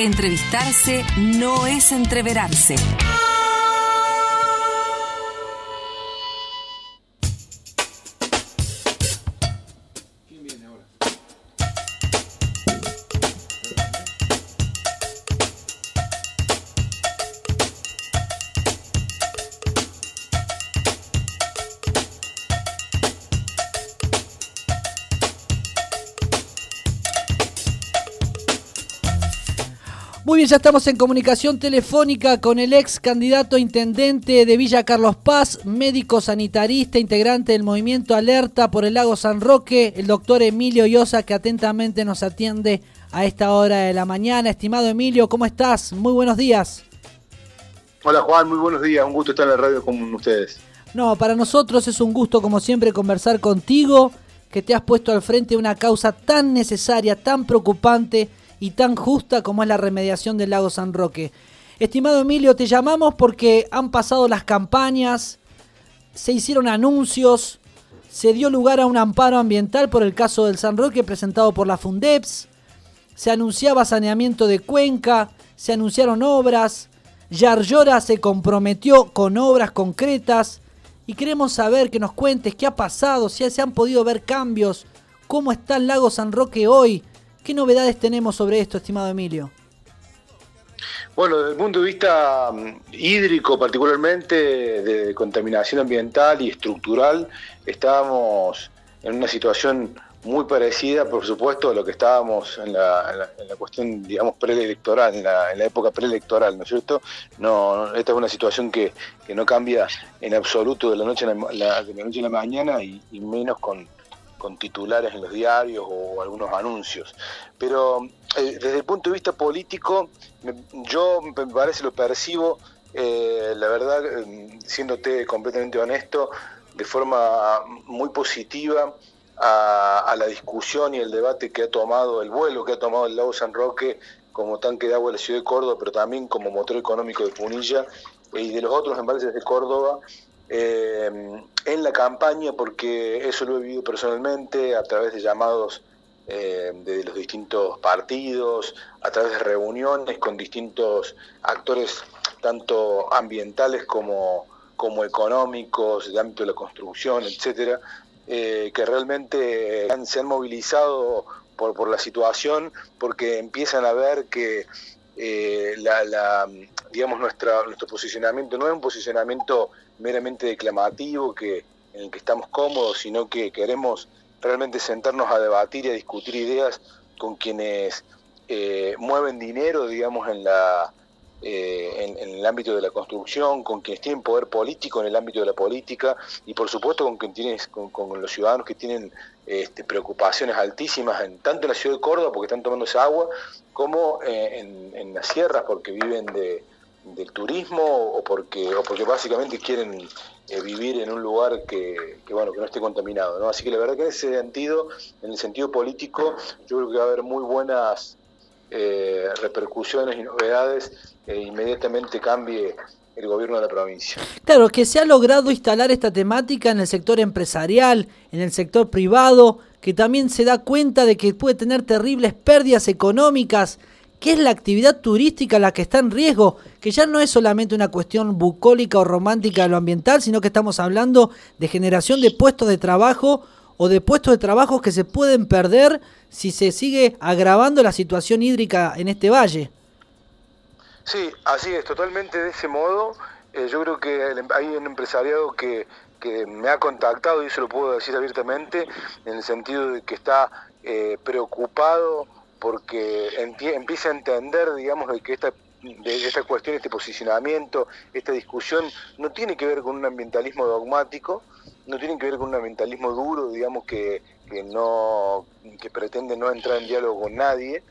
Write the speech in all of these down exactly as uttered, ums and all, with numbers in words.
Entrevistarse no es entreverarse. Muy bien, ya estamos en comunicación telefónica con el ex candidato a intendente de Villa Carlos Paz, médico sanitarista, integrante del movimiento Alerta por el Lago San Roque, el doctor Emilio Llosa, que atentamente nos atiende a esta hora de la mañana. Estimado Emilio, ¿cómo estás? Muy buenos días. Hola Juan, muy buenos días, un gusto estar en la radio con ustedes. No, para nosotros es un gusto, como siempre, conversar contigo, que te has puesto al frente de una causa tan necesaria, tan preocupante y tan justa como es la remediación del lago San Roque. Estimado Emilio, te llamamos porque han pasado las campañas, se hicieron anuncios, se dio lugar a un amparo ambiental por el caso del San Roque presentado por la Fundeps, se anunciaba saneamiento de cuenca, se anunciaron obras, Yarlora se comprometió con obras concretas y queremos saber, que nos cuentes qué ha pasado, si se han podido ver cambios, cómo está el lago San Roque hoy. ¿Qué novedades tenemos sobre esto, estimado Emilio? Bueno, desde el punto de vista um, hídrico, particularmente de contaminación ambiental y estructural, estábamos en una situación muy parecida, por supuesto, a lo que estábamos en la, en la, en la cuestión, digamos, preelectoral, en la, en la época preelectoral, ¿no es cierto? No, esta es una situación que, que no cambia en absoluto de la noche a la, la, de la, noche a la mañana y, y menos con... con titulares en los diarios o algunos anuncios. Pero eh, desde el punto de vista político, me, yo me parece, lo percibo, eh, la verdad, eh, siéndote completamente honesto, de forma muy positiva a, a la discusión y el debate que ha tomado, el vuelo que ha tomado el lago San Roque como tanque de agua de la ciudad de Córdoba, pero también como motor económico de Punilla eh, y de los otros embalses de Córdoba, Eh, en la campaña, porque eso lo he vivido personalmente a través de llamados eh, de los distintos partidos, a través de reuniones con distintos actores, tanto ambientales como, como económicos, de ámbito de la construcción, etcétera, eh, que realmente han, se han movilizado por, por la situación, porque empiezan a ver que eh, la, la, digamos nuestra, nuestro posicionamiento no es un posicionamiento meramente declamativo, que, en el que estamos cómodos, sino que queremos realmente sentarnos a debatir y a discutir ideas con quienes eh, mueven dinero, digamos, en, la, eh, en, en el ámbito de la construcción, con quienes tienen poder político en el ámbito de la política y por supuesto con, quien tiene, con, con los ciudadanos que tienen este, preocupaciones altísimas, en, tanto en la ciudad de Córdoba porque están tomando esa agua, como eh, en, en las sierras porque viven de del turismo o porque o porque básicamente quieren eh, vivir en un lugar que, que bueno que no esté contaminado, ¿no? Así que la verdad que en ese sentido, en el sentido político, yo creo que va a haber muy buenas eh, repercusiones y novedades e inmediatamente cambie el gobierno de la provincia. Claro, que se ha logrado instalar esta temática en el sector empresarial, en el sector privado, que también se da cuenta de que puede tener terribles pérdidas económicas, que es la actividad turística la que está en riesgo, que ya no es solamente una cuestión bucólica o romántica de lo ambiental, sino que estamos hablando de generación de puestos de trabajo o de puestos de trabajo que se pueden perder si se sigue agravando la situación hídrica en este valle. Sí, así es, totalmente de ese modo. Eh, yo creo que hay un empresariado que, que me ha contactado, y eso lo puedo decir abiertamente, en el sentido de que está eh, preocupado porque enti- empieza a entender, digamos, de que esta, de esta cuestión, este posicionamiento, esta discusión, no tiene que ver con un ambientalismo dogmático, no tiene que ver con un ambientalismo duro, digamos, que, que, no, que pretende no entrar en diálogo con nadie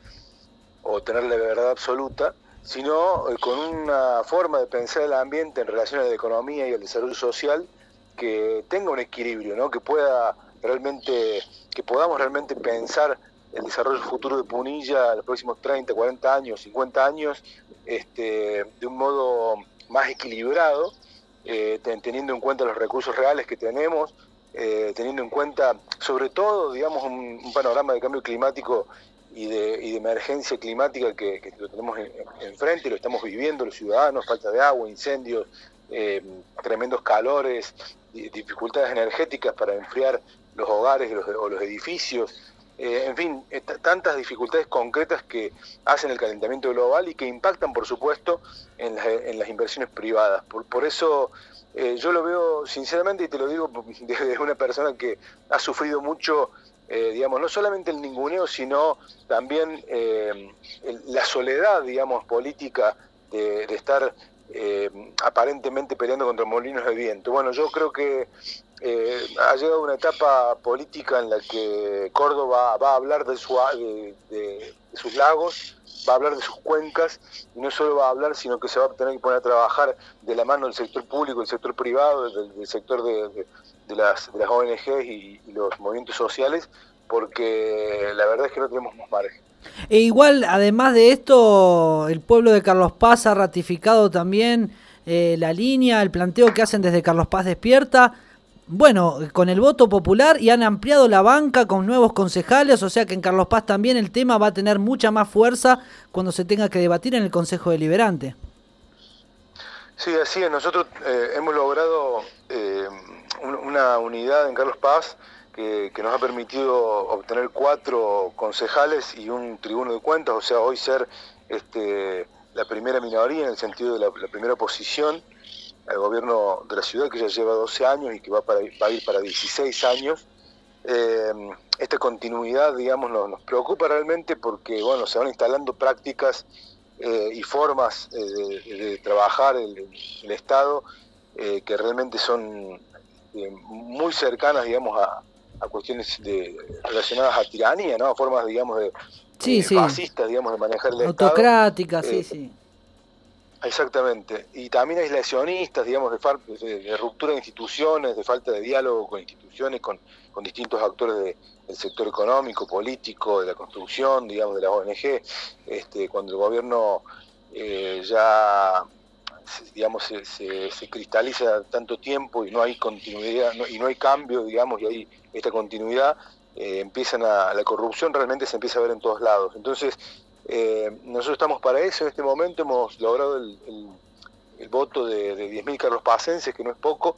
o tener la verdad absoluta, sino con una forma de pensar el ambiente en relación a la economía y al desarrollo social que tenga un equilibrio, ¿no? Que pueda realmente, que podamos realmente pensar el desarrollo futuro de Punilla en los próximos treinta, cuarenta años, cincuenta años, este, de un modo más equilibrado, eh, teniendo en cuenta los recursos reales que tenemos, eh, teniendo en cuenta, sobre todo, digamos, un, un panorama de cambio climático y de, y de emergencia climática que, que lo tenemos en, enfrente, lo estamos viviendo los ciudadanos, falta de agua, incendios, eh, tremendos calores, dificultades energéticas para enfriar los hogares los, o los edificios, eh, en fin, t- tantas dificultades concretas que hacen el calentamiento global y que impactan, por supuesto, en, la, en las inversiones privadas. Por, por eso eh, yo lo veo sinceramente, y te lo digo desde una persona que ha sufrido mucho, eh, digamos, no solamente el ninguneo, sino también eh, el, la soledad, digamos, política de, de estar eh, aparentemente peleando contra molinos de viento. Bueno, yo creo que eh, ha llegado una etapa política en la que Córdoba va a hablar de, su, de, de, de sus lagos, va a hablar de sus cuencas, y no solo va a hablar, sino que se va a tener que poner a trabajar de la mano del sector público, del sector privado, del, del sector de, de, de, las, de las O N Ges y, y los movimientos sociales, porque la verdad es que no tenemos más margen. E igual, además de esto, el pueblo de Carlos Paz ha ratificado también eh, la línea, el planteo que hacen desde Carlos Paz Despierta, bueno, con el voto popular, y han ampliado la banca con nuevos concejales, o sea que en Carlos Paz también el tema va a tener mucha más fuerza cuando se tenga que debatir en el Consejo Deliberante. Sí, así es. Nosotros eh, hemos logrado eh, una unidad en Carlos Paz que, que nos ha permitido obtener cuatro concejales y un tribuno de cuentas, o sea, hoy ser este, la primera minoría en el sentido de la, la primera oposición al gobierno de la ciudad, que ya lleva doce años y que va, para, va a ir para dieciséis años. Eh, esta continuidad, digamos, nos, nos preocupa realmente porque, bueno, se van instalando prácticas eh, y formas eh, de, de trabajar el, el Estado eh, que realmente son eh, muy cercanas, digamos, a, a cuestiones de, relacionadas a tiranía, ¿no? A formas, digamos, de sí, eh, sí. fascistas, digamos, de manejar el autocráticas, Estado. sí, eh, sí. Exactamente, y también aislacionistas, digamos, de, far, de, de ruptura de instituciones, de falta de diálogo con instituciones, con, con distintos actores de, del sector económico, político, de la construcción, digamos, de la O N Ge, este, cuando el gobierno eh, ya, digamos, se, se, se cristaliza tanto tiempo y no hay continuidad, no, y no hay cambio, digamos, y hay esta continuidad, eh, empiezan a, la corrupción realmente se empieza a ver en todos lados. Entonces, Eh, nosotros estamos para eso. En este momento hemos logrado el, el, el voto de, de diez mil carlospacenses, que no es poco.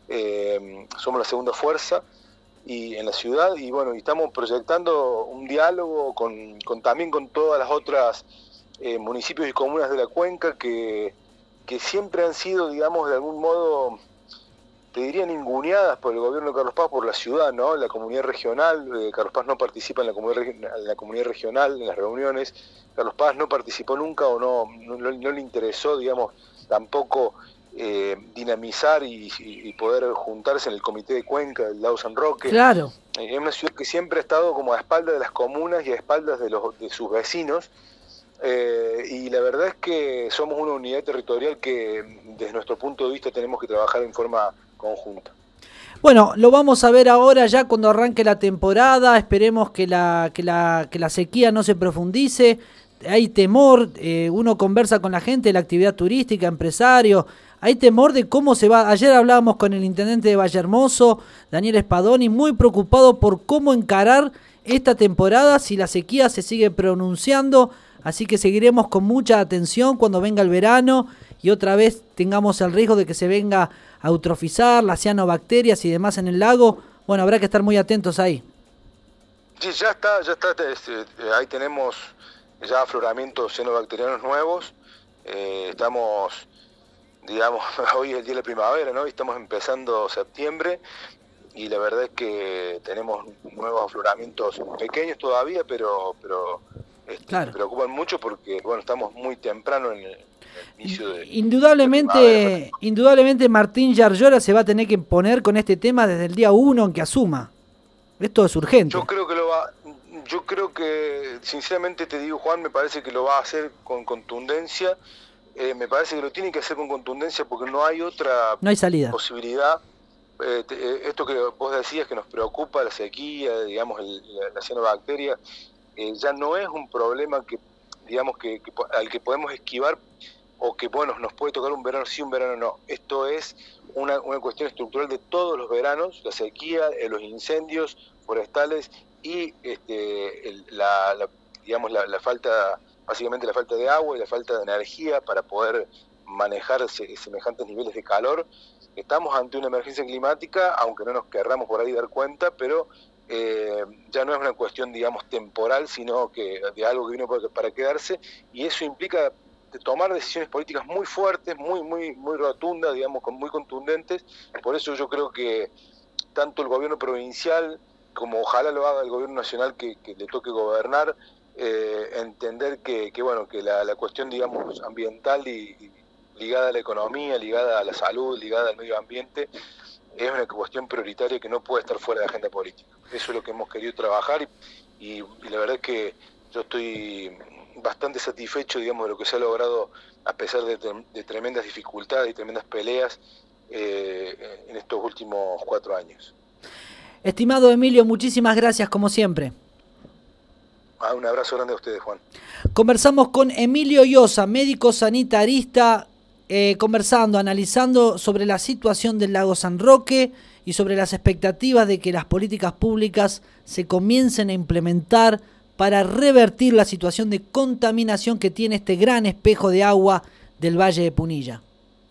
Eh, somos la segunda fuerza y en la ciudad, y bueno, y estamos proyectando un diálogo con, con también con todas las otras eh, municipios y comunas de la cuenca que, que siempre han sido, digamos, de algún modo, te diría, ninguneadas por el gobierno de Carlos Paz, por la ciudad, ¿no? La comunidad regional, eh, Carlos Paz no participa en la comunidad, en la comunidad regional, en las reuniones. Carlos Paz no participó nunca o no, no, no le interesó, digamos, tampoco eh, dinamizar y, y, y poder juntarse en el comité de Cuenca del Lago San Roque. Claro. Eh, es una ciudad que siempre ha estado como a espaldas de las comunas y a espaldas de, los, de sus vecinos. Eh, y la verdad es que somos una unidad territorial que desde nuestro punto de vista tenemos que trabajar en forma conjunta. Bueno, lo vamos a ver ahora ya cuando arranque la temporada. Esperemos que la, que la, que la sequía no se profundice. Hay temor, eh, uno conversa con la gente de la actividad turística, empresarios. Hay temor de cómo se va. Ayer hablábamos con el intendente de Vallehermoso, Daniel Spadoni, muy preocupado por cómo encarar esta temporada si la sequía se sigue pronunciando. Así que seguiremos con mucha atención cuando venga el verano y otra vez tengamos el riesgo de que se venga a eutrofizar las cianobacterias y demás en el lago. Bueno, habrá que estar muy atentos ahí. Sí, ya está, ya está. Este, ahí tenemos ya afloramientos cianobacterianos nuevos. Eh, estamos, digamos, hoy es el día de la primavera, ¿no? Y estamos empezando septiembre y la verdad es que tenemos nuevos afloramientos pequeños todavía, pero, pero este, claro. me preocupan mucho porque, bueno, estamos muy temprano en el inicio de... Indudablemente, de indudablemente Martín Yarlora se va a tener que poner con este tema desde el día uno en que asuma. Esto es urgente. Yo creo que lo va... Yo creo que, sinceramente te digo, Juan, me parece que lo va a hacer con contundencia. Eh, me parece que lo tiene que hacer con contundencia porque no hay otra no hay salida. posibilidad. Eh, te, eh, esto que vos decías que nos preocupa, la sequía, digamos, el, la, la cianobacteria, eh, ya no es un problema que, digamos, que, que al que podemos esquivar o que, bueno, nos puede tocar un verano sí, un verano no. Esto es una, una cuestión estructural de todos los veranos, la sequía, eh, los incendios forestales y este, el, la, la, digamos, la, la falta, básicamente la falta de agua y la falta de energía para poder manejar se, semejantes niveles de calor. Estamos ante una emergencia climática, aunque no nos querramos por ahí dar cuenta, pero eh, ya no es una cuestión, digamos, temporal, sino que de algo que vino para, para quedarse, y eso implica de tomar decisiones políticas muy fuertes, muy, muy, muy rotundas, digamos, muy contundentes. Por eso yo creo que tanto el gobierno provincial, como ojalá lo haga el gobierno nacional que, que le toque gobernar, eh, entender que, que bueno, que la, la cuestión, digamos, ambiental y, y ligada a la economía, ligada a la salud, ligada al medio ambiente, es una cuestión prioritaria que no puede estar fuera de la agenda política. Eso es lo que hemos querido trabajar, y, y, y la verdad es que yo estoy bastante satisfecho, digamos, de lo que se ha logrado a pesar de, de tremendas dificultades y tremendas peleas eh, en estos últimos cuatro años. Estimado Emilio, muchísimas gracias como siempre. Ah, un abrazo grande a ustedes, Juan. Conversamos con Emilio Llosa, médico sanitarista, eh, conversando, analizando sobre la situación del lago San Roque y sobre las expectativas de que las políticas públicas se comiencen a implementar para revertir la situación de contaminación que tiene este gran espejo de agua del Valle de Punilla.